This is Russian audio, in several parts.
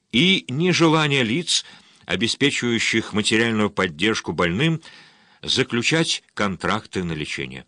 и нежелание лиц, обеспечивающих материальную поддержку больным, заключать контракты на лечение.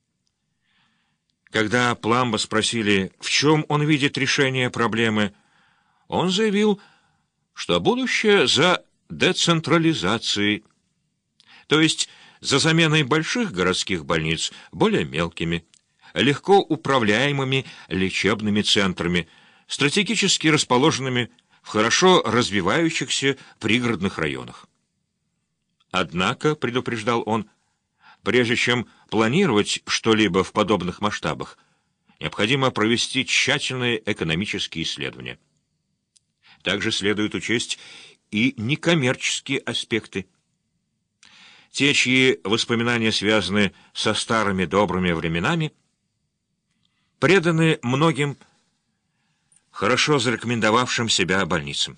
Когда Пламбо спросили, в чем он видит решение проблемы, он заявил, что будущее за децентрализацией, то есть за заменой больших городских больниц более мелкими, легко управляемыми лечебными центрами, стратегически расположенными в хорошо развивающихся пригородных районах. Однако, предупреждал он, прежде чем планировать что-либо в подобных масштабах, необходимо провести тщательные экономические исследования. Также следует учесть и некоммерческие аспекты. Те, чьи воспоминания связаны со старыми добрыми временами, преданы многим хорошо зарекомендовавшим себя больницам.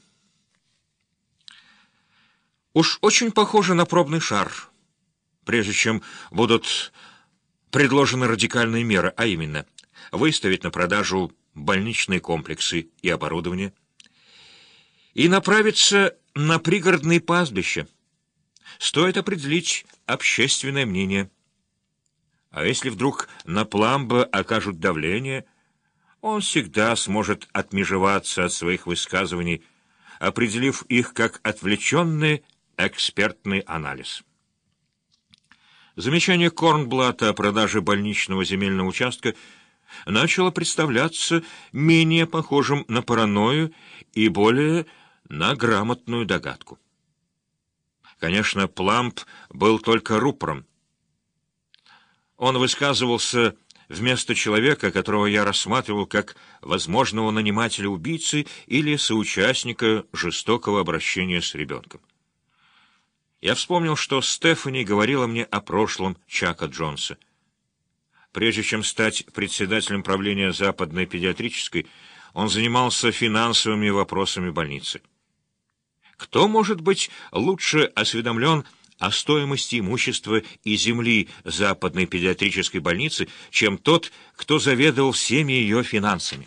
Уж очень похоже на пробный шар, прежде чем будут предложены радикальные меры, а именно выставить на продажу больничные комплексы и оборудование и направиться на пригородные пастбища. Стоит определить общественное мнение. А если вдруг на Пламбо окажут давление, он всегда сможет отмежеваться от своих высказываний, определив их как отвлеченный экспертный анализ. Замечание Корнблата о продаже больничного земельного участка начало представляться менее похожим на паранойю и более на грамотную догадку. Конечно, Пламб был только рупором. Он высказывался вместо человека, которого я рассматривал как возможного нанимателя-убийцы или соучастника жестокого обращения с ребенком. Я вспомнил, что Стефани говорила мне о прошлом Чака Джонса. Прежде чем стать председателем правления Западной педиатрической, он занимался финансовыми вопросами больницы. Кто может быть лучше осведомлен о стоимости имущества и земли Западной педиатрической больницы, чем тот, кто заведовал всеми ее финансами?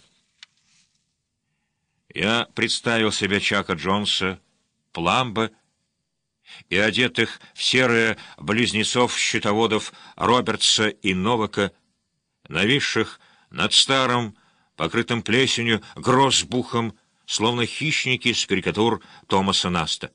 Я представил себе Чака Джонса, Пламбо и одетых в серые близнецов-счетоводов Робертса и Новака, нависших над старым, покрытым плесенью, гроссбухом, словно хищники с карикатур Томаса Наста.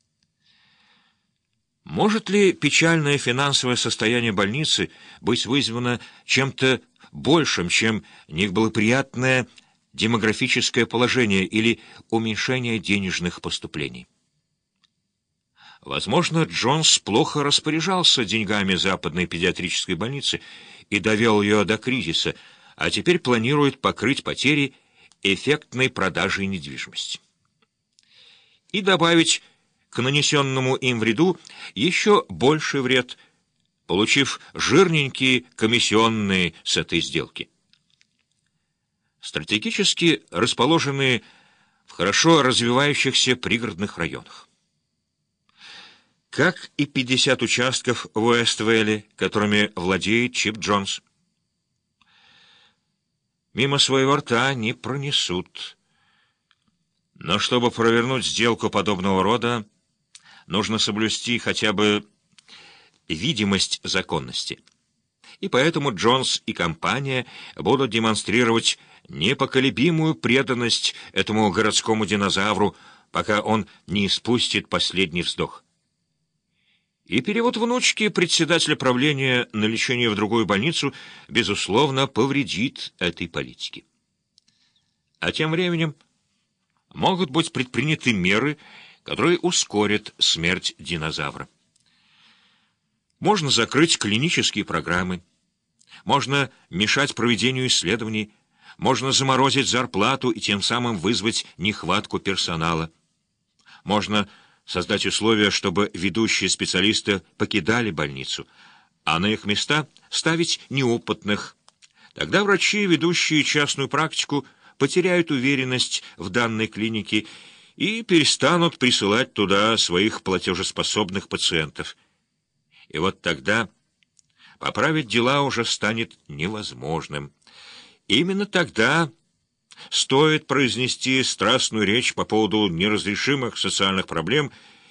Может ли печальное финансовое состояние больницы быть вызвано чем-то большим, чем неблагоприятное демографическое положение или уменьшение денежных поступлений? Возможно, Джонс плохо распоряжался деньгами Западной педиатрической больницы и довел ее до кризиса, а теперь планирует покрыть потери эффектной продажей недвижимости. И добавить к нанесенному им вреду еще больший вред, получив жирненькие комиссионные с этой сделки. Стратегически расположенные в хорошо развивающихся пригородных районах. Как и 50 участков в Уэствелле, которыми владеет Чип Джонс. Мимо своего рта не пронесут. Но чтобы провернуть сделку подобного рода, нужно соблюсти хотя бы видимость законности. И поэтому Джонс и компания будут демонстрировать непоколебимую преданность этому городскому динозавру, пока он не испустит последний вздох. И перевод внучки председателя правления на лечение в другую больницу, безусловно, повредит этой политике. А тем временем могут быть предприняты меры, которые ускорят смерть динозавра. Можно закрыть клинические программы, можно мешать проведению исследований, можно заморозить зарплату и тем самым вызвать нехватку персонала. Можно создать условия, чтобы ведущие специалисты покидали больницу, а на их места ставить неопытных. Тогда врачи, ведущие частную практику, потеряют уверенность в данной клинике и перестанут присылать туда своих платежеспособных пациентов. И вот тогда поправить дела уже станет невозможным. Именно тогда Стоит произнести страстную речь по поводу неразрешимых социальных проблем